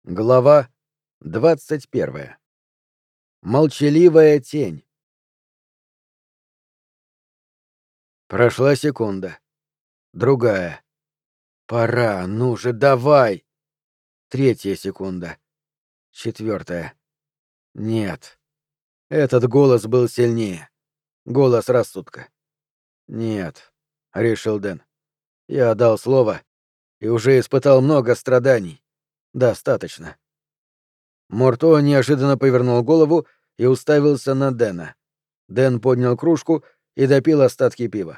Глава 21. Молчаливая тень. Прошла секунда. Другая. Пора, ну же, давай! Третья секунда. Четвертая. Нет. Этот голос был сильнее. Голос рассудка. Нет, — решил Дэн. Я дал слово и уже испытал много страданий. Достаточно. Морто неожиданно повернул голову и уставился на Дэна. Дэн поднял кружку и допил остатки пива.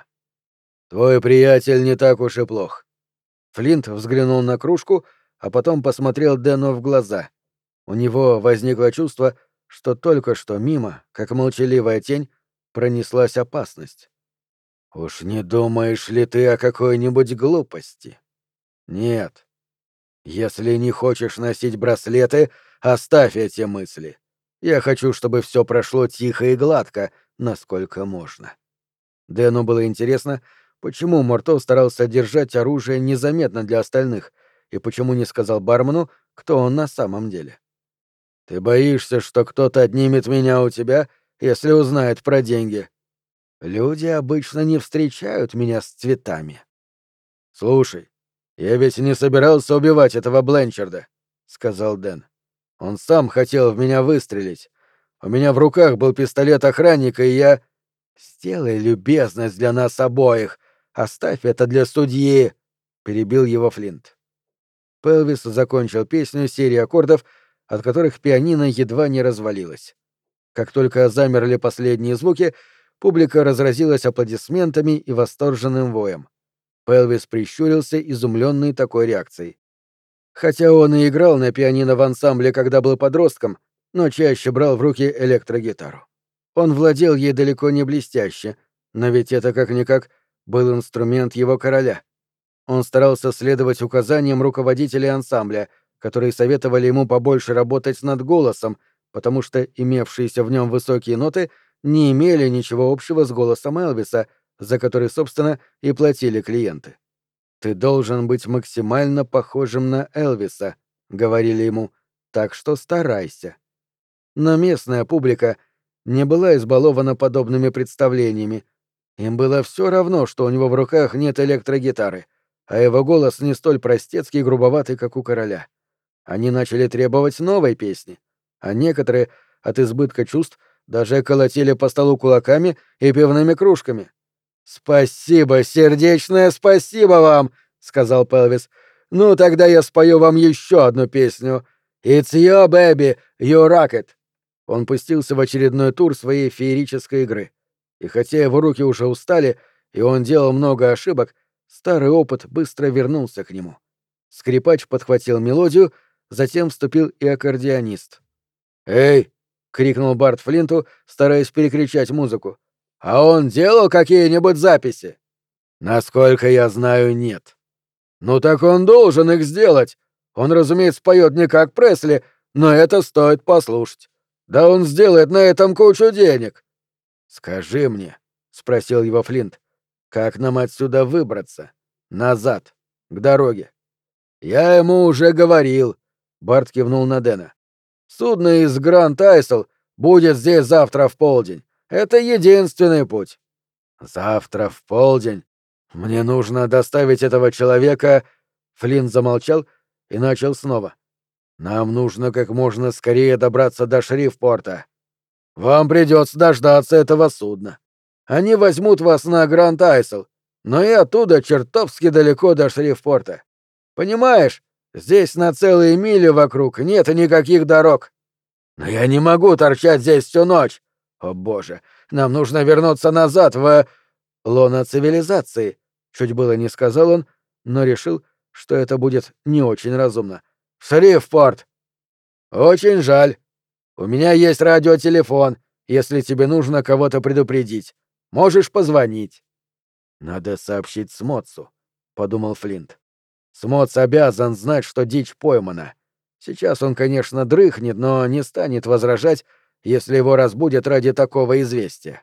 «Твой приятель не так уж и плох». Флинт взглянул на кружку, а потом посмотрел Дэну в глаза. У него возникло чувство, что только что мимо, как молчаливая тень, пронеслась опасность. «Уж не думаешь ли ты о какой-нибудь глупости?» «Нет. Если не хочешь носить браслеты, оставь эти мысли. Я хочу, чтобы все прошло тихо и гладко, насколько можно». Дэну было интересно, почему Морто старался держать оружие незаметно для остальных, и почему не сказал бармену, кто он на самом деле. «Ты боишься, что кто-то отнимет меня у тебя, если узнает про деньги?» «Люди обычно не встречают меня с цветами». «Слушай, я ведь не собирался убивать этого Бленчарда», — сказал Дэн. «Он сам хотел в меня выстрелить. У меня в руках был пистолет охранника, и я...» «Сделай любезность для нас обоих. Оставь это для судьи», — перебил его Флинт. Пелвис закончил песню серии аккордов, от которых пианино едва не развалилось. Как только замерли последние звуки, публика разразилась аплодисментами и восторженным воем. Пелвис прищурился, изумленный такой реакцией. Хотя он и играл на пианино в ансамбле, когда был подростком, но чаще брал в руки электрогитару. Он владел ей далеко не блестяще, но ведь это как-никак был инструмент его короля. Он старался следовать указаниям руководителей ансамбля, которые советовали ему побольше работать над голосом, потому что имевшиеся в нем высокие ноты не имели ничего общего с голосом Элвиса, за который, собственно, и платили клиенты. «Ты должен быть максимально похожим на Элвиса», — говорили ему, — «так что старайся». Но местная публика не была избалована подобными представлениями. Им было все равно, что у него в руках нет электрогитары, а его голос не столь простецкий и грубоватый, как у короля. Они начали требовать новой песни, а некоторые, от избытка чувств, даже колотили по столу кулаками и пивными кружками. «Спасибо, сердечное спасибо вам!» — сказал Пелвис. «Ну, тогда я спою вам еще одну песню. It's your baby, you rock it!» Он пустился в очередной тур своей феерической игры. И хотя его руки уже устали, и он делал много ошибок, старый опыт быстро вернулся к нему. Скрипач подхватил мелодию, затем вступил и аккордеонист. «Эй!» — крикнул Барт Флинту, стараясь перекричать музыку. «А он делал какие-нибудь записи?» «Насколько я знаю, нет». «Ну так он должен их сделать. Он, разумеется, поет не как Пресли, но это стоит послушать. Да он сделает на этом кучу денег». «Скажи мне», — спросил его Флинт, — «как нам отсюда выбраться? Назад, к дороге». «Я ему уже говорил», — Барт кивнул на Дэна. «Судно из Гранд Айсел будет здесь завтра в полдень. Это единственный путь». «Завтра в полдень? Мне нужно доставить этого человека...» Флинт замолчал и начал снова. «Нам нужно как можно скорее добраться до Шрифпорта. Вам придется дождаться этого судна. Они возьмут вас на Гранд Айсел, но и оттуда чертовски далеко до Шрифпорта. Понимаешь, здесь на целые мили вокруг нет никаких дорог. Но я не могу торчать здесь всю ночь. О боже, нам нужно вернуться назад в... лоно цивилизации. Чуть было не сказал он, но решил, что это будет не очень разумно. В Шрифпорт. Очень жаль. У меня есть радиотелефон, если тебе нужно кого-то предупредить. Можешь позвонить. Надо сообщить Смоцу, подумал Флинт. Смоц обязан знать, что дичь поймана. Сейчас он, конечно, дрыхнет, но не станет возражать, если его разбудят ради такого известия.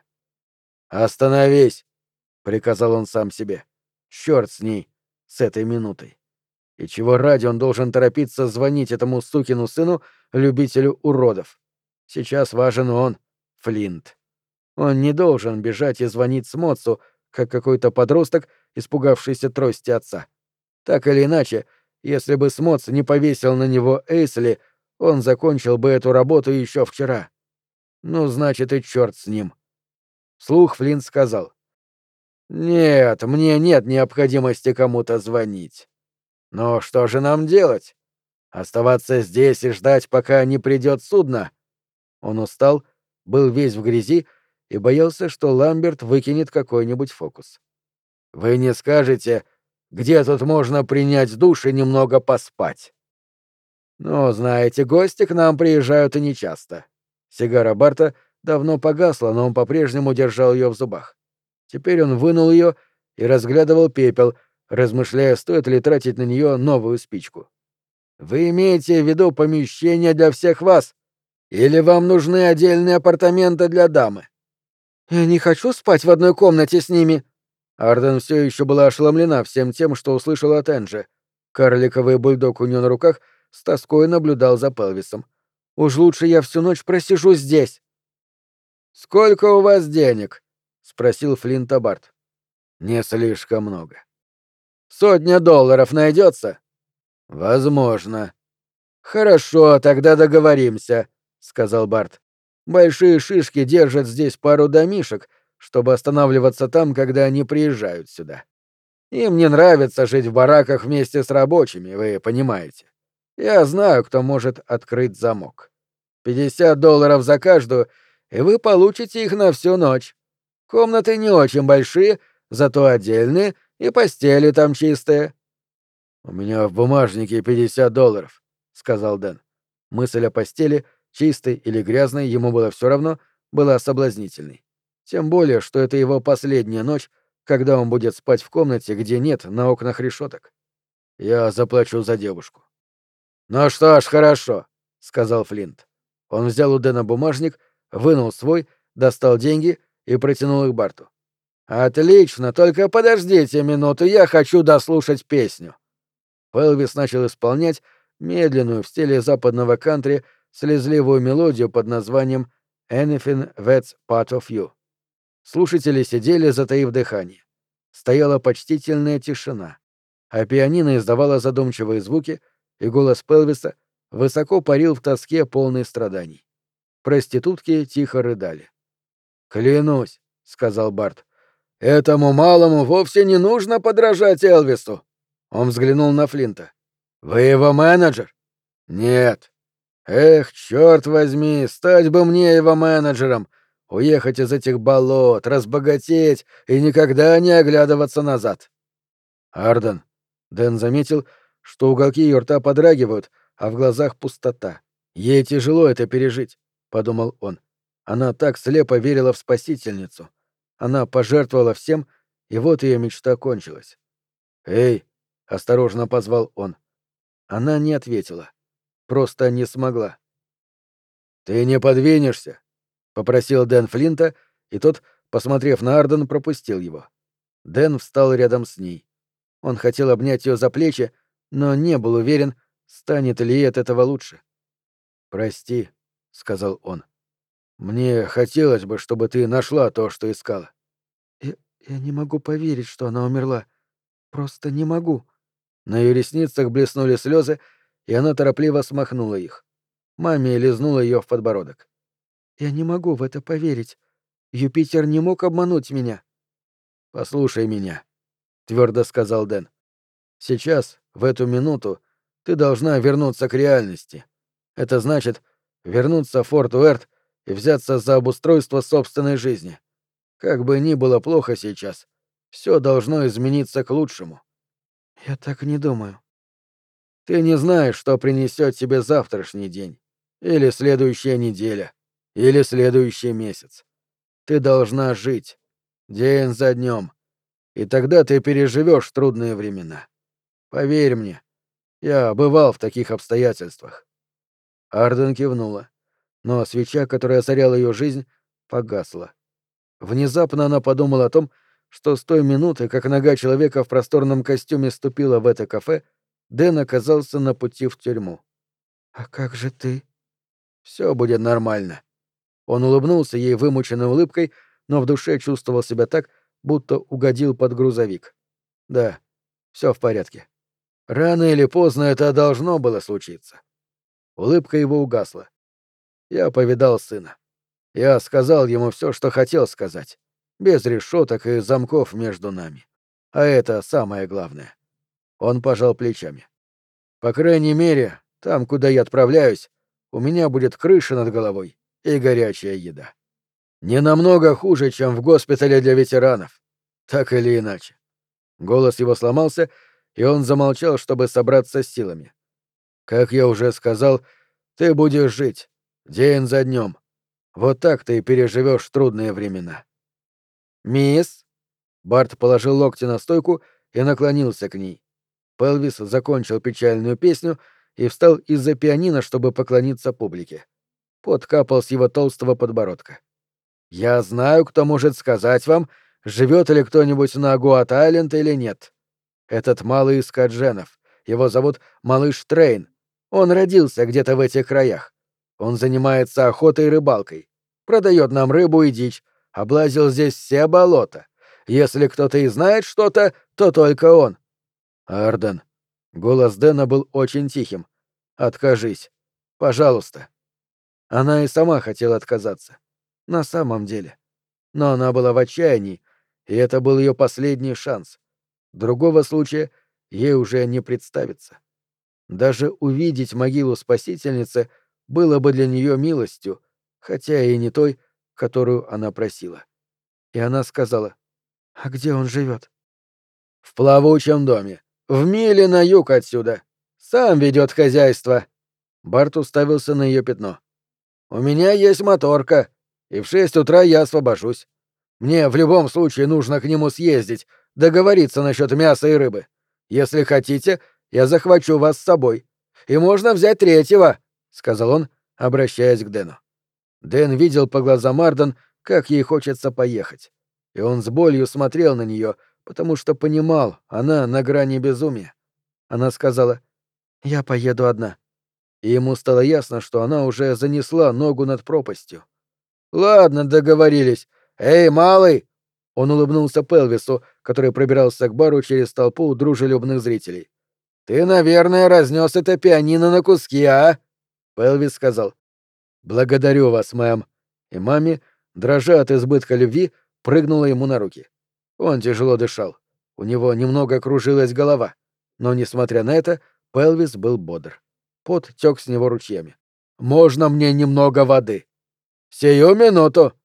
«Остановись!» — приказал он сам себе. «Чёрт с ней, с этой минутой. И чего ради он должен торопиться звонить этому сукину сыну, любителю уродов? Сейчас важен он, Флинт. Он не должен бежать и звонить Смоцу, как какой-то подросток, испугавшийся трости отца. Так или иначе, если бы Смоц не повесил на него Эйсли, он закончил бы эту работу еще вчера. Ну, значит, и черт с ним. Вслух Флинт сказал: «Нет, мне нет необходимости кому-то звонить. Но что же нам делать? Оставаться здесь и ждать, пока не придет судно?» Он устал, был весь в грязи и боялся, что Ламберт выкинет какой-нибудь фокус. «Вы не скажете, где тут можно принять душ и немного поспать?» «Ну, знаете, гости к нам приезжают и нечасто». Сигара Барта давно погасла, но он по-прежнему держал ее в зубах. Теперь он вынул ее и разглядывал пепел, размышляя, стоит ли тратить на нее новую спичку. «Вы имеете в виду помещение для всех вас? Или вам нужны отдельные апартаменты для дамы?» «Я не хочу спать в одной комнате с ними». Арден все еще была ошеломлена всем тем, что услышала от Энджи. Карликовый бульдог у нее на руках с тоской наблюдал за Пелвисом. «Уж лучше я всю ночь просижу здесь». «Сколько у вас денег?» — спросил Флинта Барт. «Не слишком много». $100 найдется?» «Возможно». «Хорошо, тогда договоримся», — сказал Барт. «Большие шишки держат здесь пару домишек, чтобы останавливаться там, когда они приезжают сюда. Им не нравится жить в бараках вместе с рабочими, вы понимаете. Я знаю, кто может открыть замок. $50 за каждую, и вы получите их на всю ночь. Комнаты не очень большие, зато отдельные, и постели там чистые». «У меня в бумажнике $50», — сказал Дэн. Мысль о постели, чистой или грязной, ему было все равно, была соблазнительной. Тем более, что это его последняя ночь, когда он будет спать в комнате, где нет на окнах решеток. «Я заплачу за девушку». «Ну что ж, хорошо», — сказал Флинт. Он взял у Дэна бумажник, вынул свой, достал деньги и протянул их Барту. «Отлично, только подождите минуту, я хочу дослушать песню». Пелвис начал исполнять медленную в стиле западного кантри слезливую мелодию под названием «Anything That's Part of You». Слушатели сидели, затаив дыхание. Стояла почтительная тишина, а пианино издавало задумчивые звуки, и голос Пелвиса высоко парил в тоске, полной страданий. Проститутки тихо рыдали. «Клянусь», — сказал Барт, — «этому малому вовсе не нужно подражать Элвису». Он взглянул на Флинта. «Вы его менеджер?» «Нет». «Эх, черт возьми, стать бы мне его менеджером, уехать из этих болот, разбогатеть и никогда не оглядываться назад». «Арден», — Дэн заметил, что уголки ее рта подрагивают, а в глазах пустота. «Ей тяжело это пережить», — подумал он. Она так слепо верила в спасительницу. Она пожертвовала всем, и вот ее мечта кончилась. «Эй!» — осторожно позвал он. Она не ответила. Просто не смогла. «Ты не подвинешься?» — попросил Дэн Флинта, и тот, посмотрев на Арден, пропустил его. Дэн встал рядом с ней. Он хотел обнять ее за плечи, но не был уверен, станет ли ей от этого лучше. «Прости», — сказал он. «Мне хотелось бы, чтобы ты нашла то, что искала». «Я не могу поверить, что она умерла. Просто не могу». На ее ресницах блеснули слезы, и она торопливо смахнула их. Маме лизнула ее в подбородок. «Я не могу в это поверить. Юпитер не мог обмануть меня». «Послушай меня», — твердо сказал Дэн. «Сейчас, в эту минуту, ты должна вернуться к реальности. Это значит вернуться в Форт Уэрт и взяться за обустройство собственной жизни. Как бы ни было плохо сейчас, все должно измениться к лучшему». «Я так не думаю». «Ты не знаешь, что принесет тебе завтрашний день, или следующая неделя, или следующий месяц. Ты должна жить, день за днем, и тогда ты переживешь трудные времена. Поверь мне, я бывал в таких обстоятельствах». Арден кивнула, но свеча, которая озаряла ее жизнь, погасла. Внезапно она подумала о том, что с той минуты, как нога человека в просторном костюме ступила в это кафе, Дэн оказался на пути в тюрьму. «А как же ты?» Все будет нормально. Он улыбнулся ей вымученной улыбкой, но в душе чувствовал себя так, будто угодил под грузовик. Да, все в порядке. Рано или поздно это должно было случиться. Улыбка его угасла. Я повидал сына. Я сказал ему все, что хотел сказать, без решеток и замков между нами. А это самое главное. Он пожал плечами. По крайней мере, там, куда я отправляюсь, у меня будет крыша над головой и горячая еда. Не намного хуже, чем в госпитале для ветеранов. Так или иначе. Голос его сломался, и он замолчал, чтобы собраться с силами. Как я уже сказал, ты будешь жить, день за днем. Вот так ты и переживешь трудные времена. «Мисс?» Барт положил локти на стойку и наклонился к ней. Пелвис закончил печальную песню и встал из-за пианино, чтобы поклониться публике. Пот капал с его толстого подбородка. «Я знаю, кто может сказать вам, живет ли кто-нибудь на Гуат-Айленд или нет. Этот малый из Кадженов. Его зовут Малыш Трейн. Он родился где-то в этих краях. Он занимается охотой и рыбалкой. Продает нам рыбу и дичь. Облазил здесь все болота. Если кто-то и знает что-то, то только он». «Арден». Голос Дэна был очень тихим. «Откажись. Пожалуйста». Она и сама хотела отказаться. На самом деле. Но она была в отчаянии, и это был ее последний шанс. Другого случая ей уже не представится. Даже увидеть могилу спасительницы было бы для нее милостью, хотя и не той, которую она просила. И она сказала: «А где он живет?» «В плавучем доме. В миле на юг отсюда. Сам ведет хозяйство». Барт уставился на ее пятно. «У меня есть моторка, и в 6 утра я освобожусь. Мне в любом случае нужно к нему съездить, договориться насчет мяса и рыбы. Если хотите, я захвачу вас с собой. И можно взять третьего», — сказал он, обращаясь к Дэну. Дэн видел по глазам Арден, как ей хочется поехать. И он с болью смотрел на нее, потому что понимал, она на грани безумия. Она сказала: «Я поеду одна». И ему стало ясно, что она уже занесла ногу над пропастью. «Ладно, договорились. Эй, малый!» Он улыбнулся Пелвису, который пробирался к бару через толпу дружелюбных зрителей. «Ты, наверное, разнес это пианино на куски, а?» Пелвис сказал: «Благодарю вас, мэм». И маме, дрожа от избытка любви, прыгнула ему на руки. Он тяжело дышал. У него немного кружилась голова. Но, несмотря на это, Пелвис был бодр. Пот тек с него ручьями. «Можно мне немного воды?» «Сию минуту!»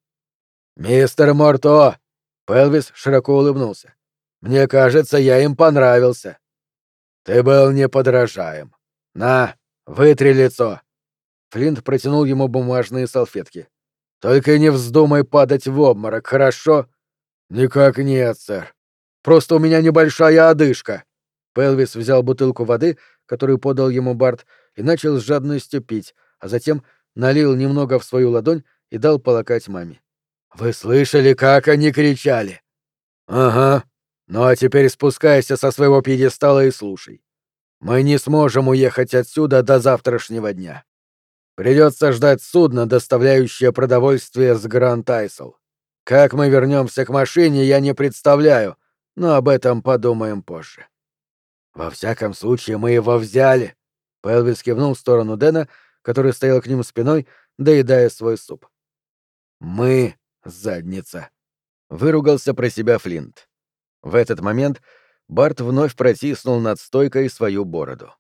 «Мистер Морто!» Пелвис широко улыбнулся. «Мне кажется, я им понравился». «Ты был неподражаем. На, вытри лицо». Флинт протянул ему бумажные салфетки. «Только не вздумай падать в обморок, хорошо?» «Никак нет, сэр. Просто у меня небольшая одышка». Пелвис взял бутылку воды, которую подал ему Барт, и начал с жадностью пить, а затем налил немного в свою ладонь и дал полакать маме. «Вы слышали, как они кричали?» «Ага. Ну а теперь спускайся со своего пьедестала и слушай. Мы не сможем уехать отсюда до завтрашнего дня. Придется ждать судно, доставляющее продовольствие с Гранд-Айсел. Как мы вернемся к машине, я не представляю, но об этом подумаем позже». «Во всяком случае, мы его взяли», — Пелвис кивнул в сторону Дэна, который стоял к ним спиной, доедая свой суп. «Мы, задница», — выругался про себя Флинт. В этот момент Барт вновь протиснул над стойкой свою бороду.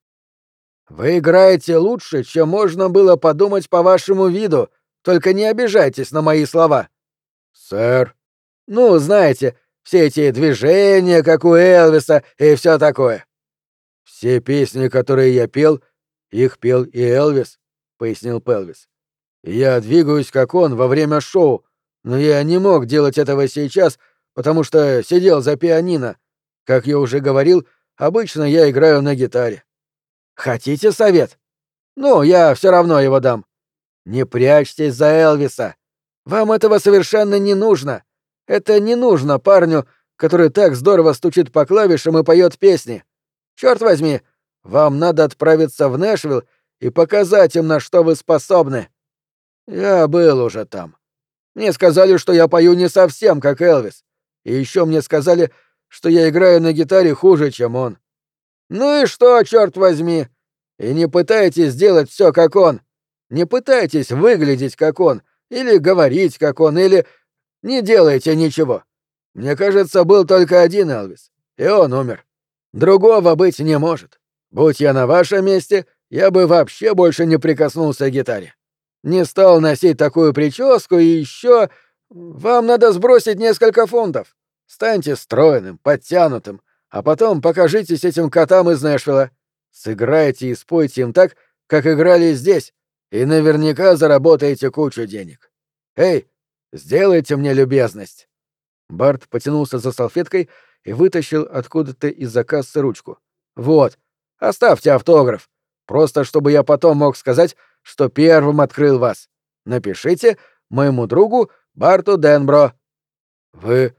«Вы играете лучше, чем можно было подумать по вашему виду, только не обижайтесь на мои слова». «Сэр». «Ну, знаете, все эти движения, как у Элвиса, и все такое». «Все песни, которые я пел, их пел и Элвис», — пояснил Пелвис. «Я двигаюсь, как он, во время шоу, но я не мог делать этого сейчас, потому что сидел за пианино. Как я уже говорил, обычно я играю на гитаре». «Хотите совет?» «Ну, я все равно его дам. Не прячьтесь за Элвиса. Вам этого совершенно не нужно. Это не нужно парню, который так здорово стучит по клавишам и поет песни. Черт возьми, Вам надо отправиться в Нэшвилл и показать им, на что вы способны. Я был уже там. Мне сказали, что я пою не совсем как Элвис. И еще мне сказали, что я играю на гитаре хуже, чем он. Ну и что, черт возьми? И не пытайтесь сделать все как он. Не пытайтесь выглядеть как он, или говорить как он, или... Не делайте ничего. Мне кажется, был только один Элвис, и он умер. Другого быть не может. Будь я на вашем месте, я бы вообще больше не прикоснулся к гитаре. Не стал носить такую прическу и еще... Вам надо сбросить несколько фунтов. Станьте стройным, подтянутым, а потом покажитесь этим котам из Нэшвилла. Сыграйте и спойте им так, как играли здесь, и наверняка заработаете кучу денег. Эй, сделайте мне любезность. Барт потянулся за салфеткой и вытащил откуда-то из-за кассы ручку. Вот, оставьте автограф. Просто чтобы я потом мог сказать, что первым открыл вас. Напишите моему другу Барту Денбро. Вы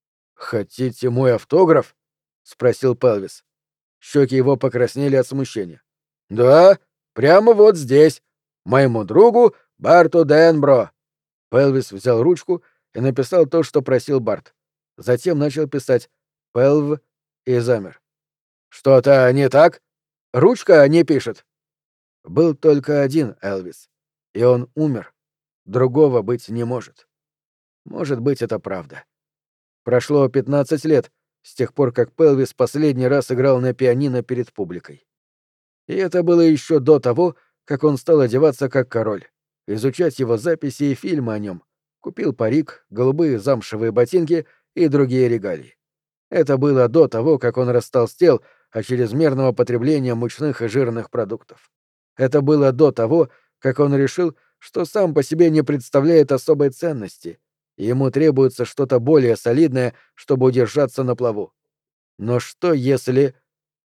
хотите мой автограф? Спросил Пелвис. Щеки его покраснели от смущения. Да, прямо вот здесь. Моему другу Барту Денбро. Пелвис взял ручку и написал то, что просил Барт. Затем начал писать «Пелв» и замер. «Что-то не так? Ручка не пишет». Был только один Элвис, и он умер. Другого быть не может. Может быть, это правда. Прошло 15 лет с тех пор, как Пелвис последний раз играл на пианино перед публикой. И это было еще до того, как он стал одеваться как король, изучать его записи и фильмы о нем, купил парик, голубые замшевые ботинки и другие регалии. Это было до того, как он растолстел от чрезмерного потребления мучных и жирных продуктов. Это было до того, как он решил, что сам по себе не представляет особой ценности, и ему требуется что-то более солидное, чтобы удержаться на плаву. Но что если...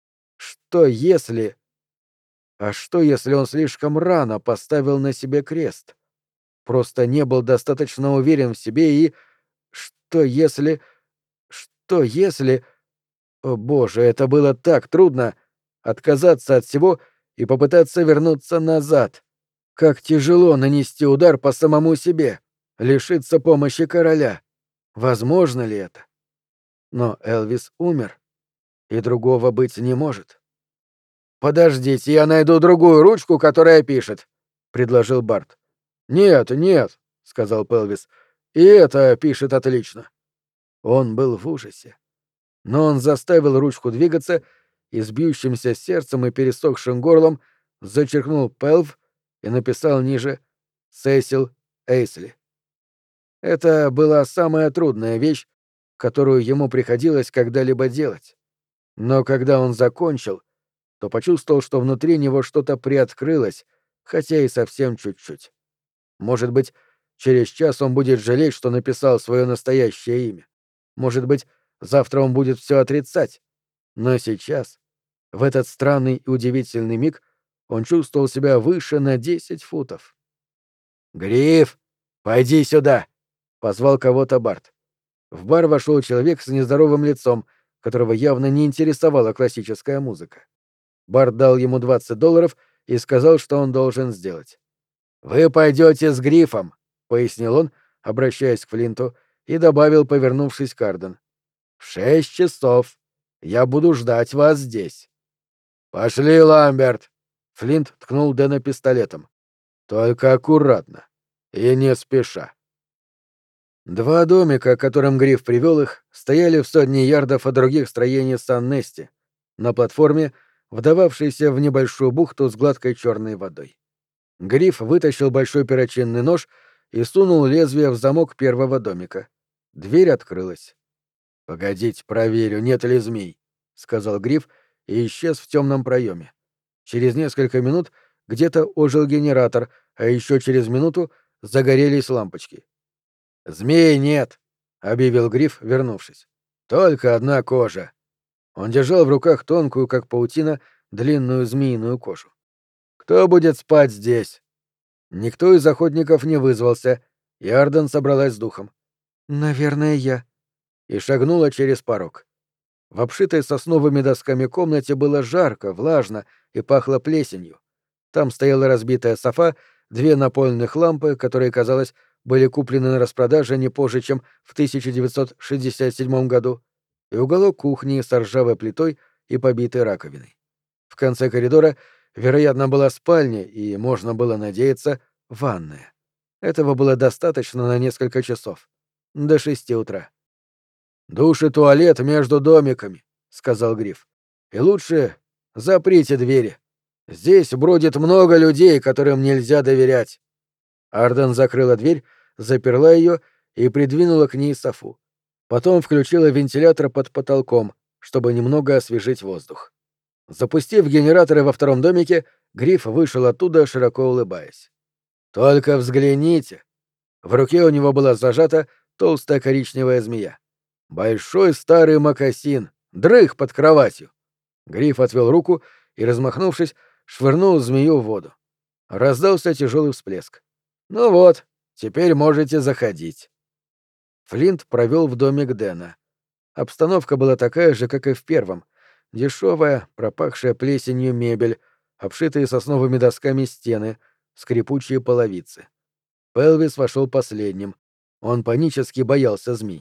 Что если... А что если он слишком рано поставил на себе крест? Просто не был достаточно уверен в себе и... Что если... Что если... О боже, это было так трудно! Отказаться от всего и попытаться вернуться назад. Как тяжело нанести удар по самому себе, лишиться помощи короля. Возможно ли это? Но Элвис умер, и другого быть не может. «Подождите, я найду другую ручку, которая пишет», — предложил Барт. «Нет, нет», — сказал Пелвис, — «и это пишет отлично». Он был в ужасе. Но он заставил ручку двигаться и с бьющимся сердцем и пересохшим горлом зачеркнул «Пелв» и написал ниже «Сесил Эйсли». Это была самая трудная вещь, которую ему приходилось когда-либо делать. Но когда он закончил, то почувствовал, что внутри него что-то приоткрылось, хотя и совсем чуть-чуть. Может быть, через час он будет жалеть, что написал свое настоящее имя. Может быть, завтра он будет все отрицать. Но сейчас, в этот странный и удивительный миг, он чувствовал себя выше на 10 футов. «Гриф, пойди сюда!» — позвал кого-то Барт. В бар вошел человек с нездоровым лицом, которого явно не интересовала классическая музыка. Барт дал ему $20 и сказал, что он должен сделать. «Вы пойдете с Грифом», — пояснил он, обращаясь к Флинту, и добавил, повернувшись к Арден. «В 6 часов. Я буду ждать вас здесь». «Пошли, Ламберт!» — Флинт ткнул Дэна пистолетом. «Только аккуратно и не спеша». Два домика, к которым Гриф привел их, стояли в сотне ярдов от других строений Сан-Нести, на платформе, вдававшейся в небольшую бухту с гладкой черной водой. Гриф вытащил большой перочинный нож и сунул лезвие в замок первого домика. Дверь открылась. «Погодите, проверю, нет ли змей», — сказал Гриф и исчез в темном проеме. Через несколько минут где-то ожил генератор, а еще через минуту загорелись лампочки. «Змей нет», — объявил Гриф, вернувшись. «Только одна кожа». Он держал в руках тонкую, как паутина, длинную змеиную кожу. «Кто будет спать здесь?» Никто из охотников не вызвался, и Арден собралась с духом. «Наверное, я». И шагнула через порог. В обшитой сосновыми досками комнате было жарко, влажно, и пахло плесенью. Там стояла разбитая софа, две напольных лампы, которые, казалось, были куплены на распродаже не позже, чем в 1967 году, и уголок кухни с ржавой плитой и побитой раковиной. В конце коридора, вероятно, была спальня и, можно было надеяться, ванная. Этого было достаточно на несколько часов. До 6 утра. «Душ и туалет между домиками», — сказал Гриф. «И лучше заприте двери. Здесь бродит много людей, которым нельзя доверять». Арден закрыла дверь, заперла ее и придвинула к ней софу. Потом включила вентилятор под потолком, чтобы немного освежить воздух. Запустив генераторы во втором домике, Гриф вышел оттуда, широко улыбаясь. «Только взгляните!» В руке у него была зажата толстая коричневая змея. Большой старый мокасин, дрых под кроватью. Гриф отвел руку и, размахнувшись, швырнул змею в воду. Раздался тяжелый всплеск. «Ну вот, теперь можете заходить». Флинт провел в домик Дэна. Обстановка была такая же, как и в первом. Дешевая, пропахшая плесенью мебель, обшитые сосновыми досками стены, скрипучие половицы. Пелвис вошел последним. Он панически боялся змей.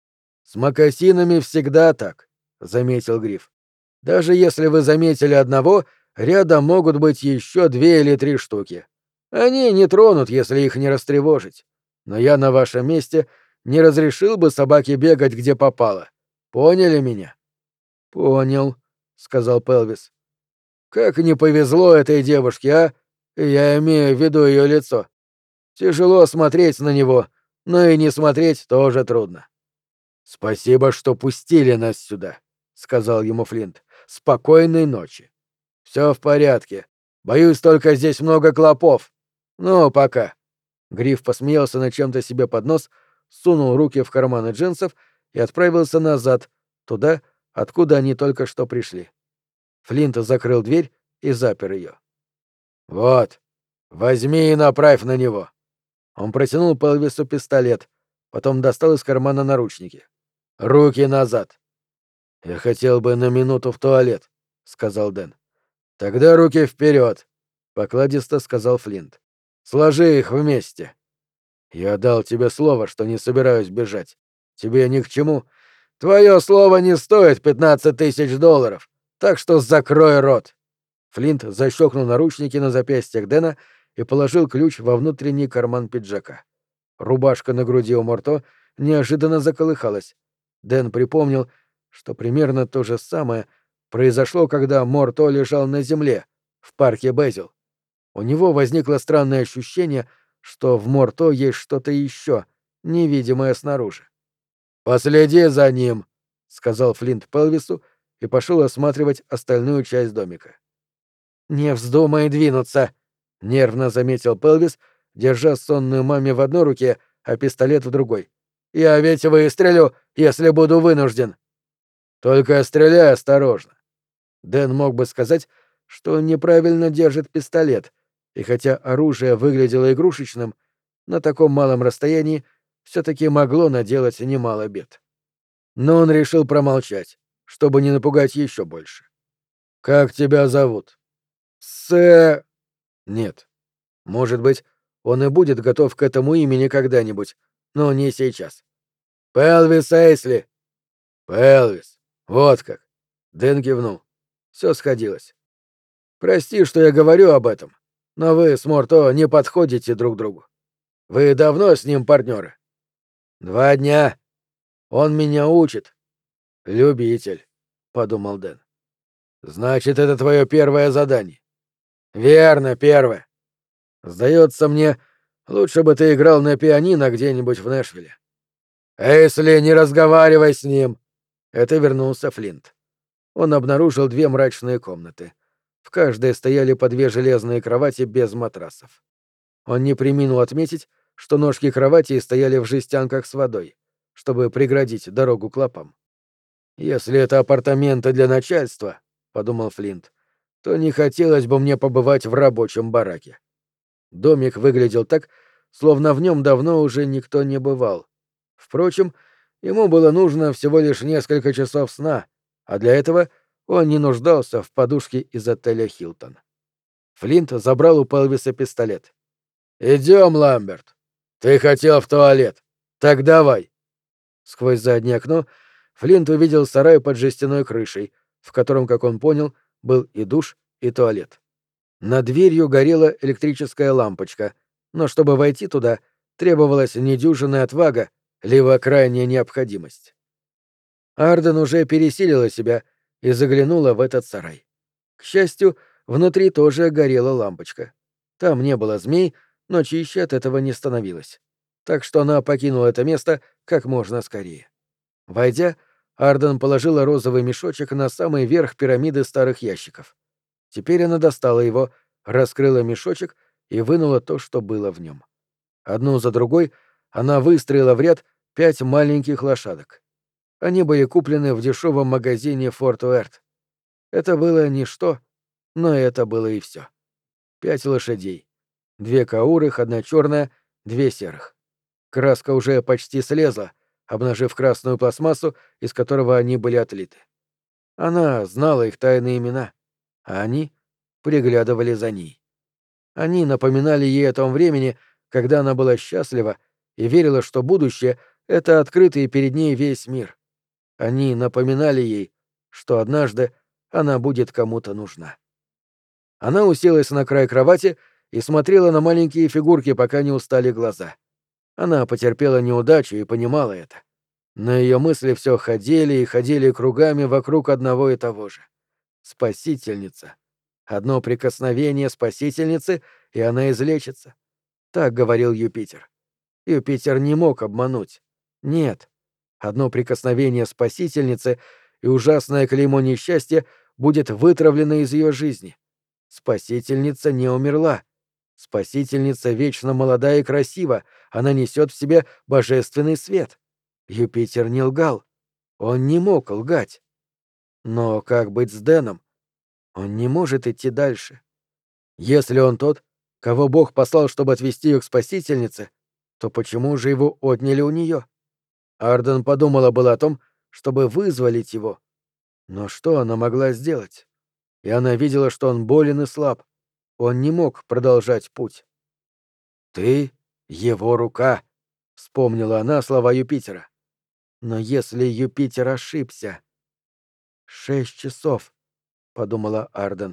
«С мокасинами всегда так», — заметил Гриф. «Даже если вы заметили одного, рядом могут быть еще 2 или 3 штуки. Они не тронут, если их не растревожить. Но я на вашем месте не разрешил бы собаке бегать, где попало. Поняли меня?» «Понял», — сказал Пелвис. «Как не повезло этой девушке, а? Я имею в виду ее лицо. Тяжело смотреть на него, но и не смотреть тоже трудно». «Спасибо, что пустили нас сюда», — сказал ему Флинт. «Спокойной ночи». «Все в порядке. Боюсь, только здесь много клопов. Ну, пока». Гриф посмеялся над чем-то себе под нос, сунул руки в карманы джинсов и отправился назад, туда, откуда они только что пришли. Флинт закрыл дверь и запер ее. «Вот, возьми и направь на него». Он протянул Пелвису пистолет, потом достал из кармана наручники. «Руки назад!» «Я хотел бы на минуту в туалет», — сказал Дэн. «Тогда руки вперед, покладисто сказал Флинт. «Сложи их вместе». «Я дал тебе слово, что не собираюсь бежать. Тебе ни к чему. Твое слово не стоит $15 000, так что закрой рот». Флинт защелкнул наручники на запястьях Дэна и положил ключ во внутренний карман пиджака. Рубашка на груди у Морто неожиданно заколыхалась. Дэн припомнил, что примерно то же самое произошло, когда Морто лежал на земле, в парке Безил. У него возникло странное ощущение, что в Морто есть что-то еще, невидимое снаружи. «Последи за ним», — сказал Флинт Пелвису и пошел осматривать остальную часть домика. «Не вздумай двинуться», — нервно заметил Пелвис, держа сонную маме в одной руке, а пистолет в другой. «Я ведь выстрелю, если буду вынужден». «Только стреляй осторожно». Дэн мог бы сказать, что неправильно держит пистолет, и хотя оружие выглядело игрушечным, на таком малом расстоянии все-таки могло наделать немало бед. Но он решил промолчать, чтобы не напугать еще больше. «Как тебя зовут?» «Нет. Может быть, он и будет готов к этому имени когда-нибудь, но не сейчас. Пелвис Эйсли!» «Пелвис! Вот как!» Дэн кивнул. Все сходилось. «Прости, что я говорю об этом, но вы с Морто не подходите друг другу. Вы давно с ним партнеры?» «2 дня. Он меня учит». «Любитель», — подумал Дэн. «Значит, это твое первое задание?» «Верно, первое. Сдается мне, лучше бы ты играл на пианино где-нибудь в Нэшвилле». «Эйсли, не разговаривай с ним!» Это вернулся Флинт. Он обнаружил 2 мрачные комнаты. В каждой стояли по 2 железные кровати без матрасов. Он не преминул отметить, что ножки кроватей стояли в жестянках с водой, чтобы преградить дорогу клопам. «Если это апартаменты для начальства», — подумал Флинт, — «то не хотелось бы мне побывать в рабочем бараке». Домик выглядел так, словно в нем давно уже никто не бывал. Впрочем, ему было нужно всего лишь несколько часов сна, а для этого Он не нуждался в подушке из отеля «Хилтон». Флинт забрал у Пелвиса пистолет. «Идем, Ламберт. Ты хотел в туалет. Так давай». Сквозь заднее окно Флинт увидел сарай под жестяной крышей, в котором, как он понял, был и душ, и туалет. Над дверью горела электрическая лампочка, но чтобы войти туда, требовалась недюжинная отвага, либо крайняя необходимость. Арден уже пересилила себя и заглянула в этот сарай. К счастью, внутри тоже горела лампочка. Там не было змей, но чище от этого не становилось. Так что она покинула это место как можно скорее. Войдя, Арден положила розовый мешочек на самый верх пирамиды старых ящиков. Теперь она достала его, раскрыла мешочек и вынула то, что было в нем. Одну за другой она выстроила в ряд 5 маленьких лошадок. Они были куплены в дешевом магазине Форт Уэрт. Это было ничто, но это было и все. 5 лошадей. 2 каурых, 1 черная, 2 серых. Краска уже почти слезла, обнажив красную пластмассу, из которого они были отлиты. Она знала их тайные имена, а они приглядывали за ней. Они напоминали ей о том времени, когда она была счастлива и верила, что будущее — это открытый перед ней весь мир. Они напоминали ей, что однажды она будет кому-то нужна. Она уселась на край кровати и смотрела на маленькие фигурки, пока не устали глаза. Она потерпела неудачу и понимала это. Но ее мысли все ходили и ходили кругами вокруг одного и того же. Спасительница. Одно прикосновение спасительницы, и она излечится. Так говорил Юпитер. Юпитер не мог обмануть. Нет. Одно прикосновение спасительницы, и ужасное клеймо несчастья будет вытравлено из ее жизни. Спасительница не умерла. Спасительница вечно молода и красива, она несет в себе божественный свет. Юпитер не лгал. Он не мог лгать. Но как быть с Дэном? Он не может идти дальше. Если он тот, кого Бог послал, чтобы отвести ее к спасительнице, то почему же его отняли у нее? Арден подумала было о том, чтобы вызволить его. Но что она могла сделать? И она видела, что он болен и слаб. Он не мог продолжать путь. «Ты — его рука», — вспомнила она слова Юпитера. Но если Юпитер ошибся... 6 часов, — подумала Арден.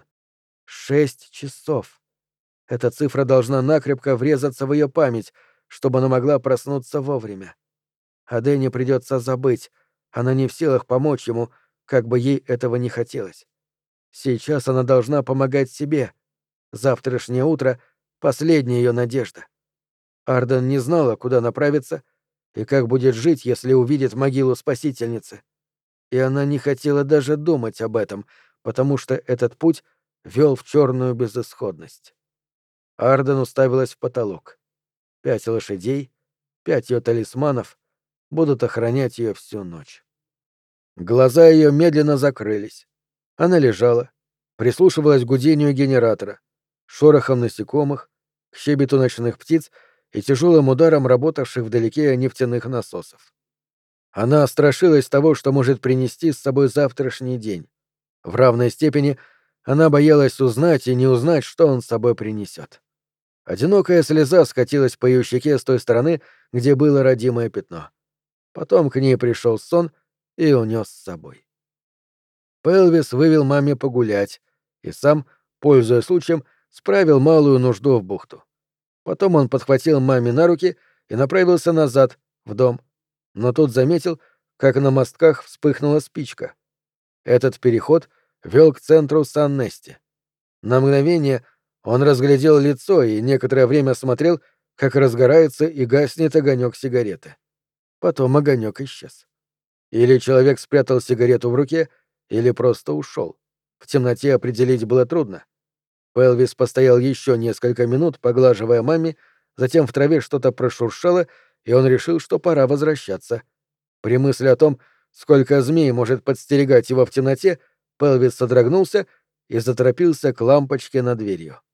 6 часов. Эта цифра должна накрепко врезаться в ее память, чтобы она могла проснуться вовремя. О Дэне придется забыть. Она не в силах помочь ему, как бы ей этого не хотелось. Сейчас она должна помогать себе. Завтрашнее утро — последняя ее надежда. Арден не знала, куда направиться и как будет жить, если увидит могилу спасительницы. И она не хотела даже думать об этом, потому что этот путь вел в черную безысходность. Арден уставилась в потолок. 5 лошадей, 5 ее талисманов будут охранять ее всю ночь. Глаза ее медленно закрылись. Она лежала, прислушивалась к гудению генератора, шорохом насекомых, к щебету ночных птиц и тяжелым ударом работавших вдалеке нефтяных насосов. Она страшилась того, что может принести с собой завтрашний день. В равной степени она боялась узнать и не узнать, что он с собой принесет. Одинокая слеза скатилась по ее щеке с той стороны, где было родимое пятно. Потом к ней пришел сон и унес с собой. Пелвис вывел маме погулять и сам, пользуясь случаем, справил малую нужду в бухту. Потом он подхватил маме на руки и направился назад, в дом. Но тут заметил, как на мостках вспыхнула спичка. Этот переход вел к центру Сан-Нести. На мгновение он разглядел лицо и некоторое время смотрел, как разгорается и гаснет огонек сигареты. Потом огонек исчез. Или человек спрятал сигарету в руке, или просто ушел. В темноте определить было трудно. Пелвис постоял еще несколько минут, поглаживая маме, затем в траве что-то прошуршало, и он решил, что пора возвращаться. При мысли о том, сколько змей может подстерегать его в темноте, Пелвис содрогнулся и заторопился к лампочке над дверью.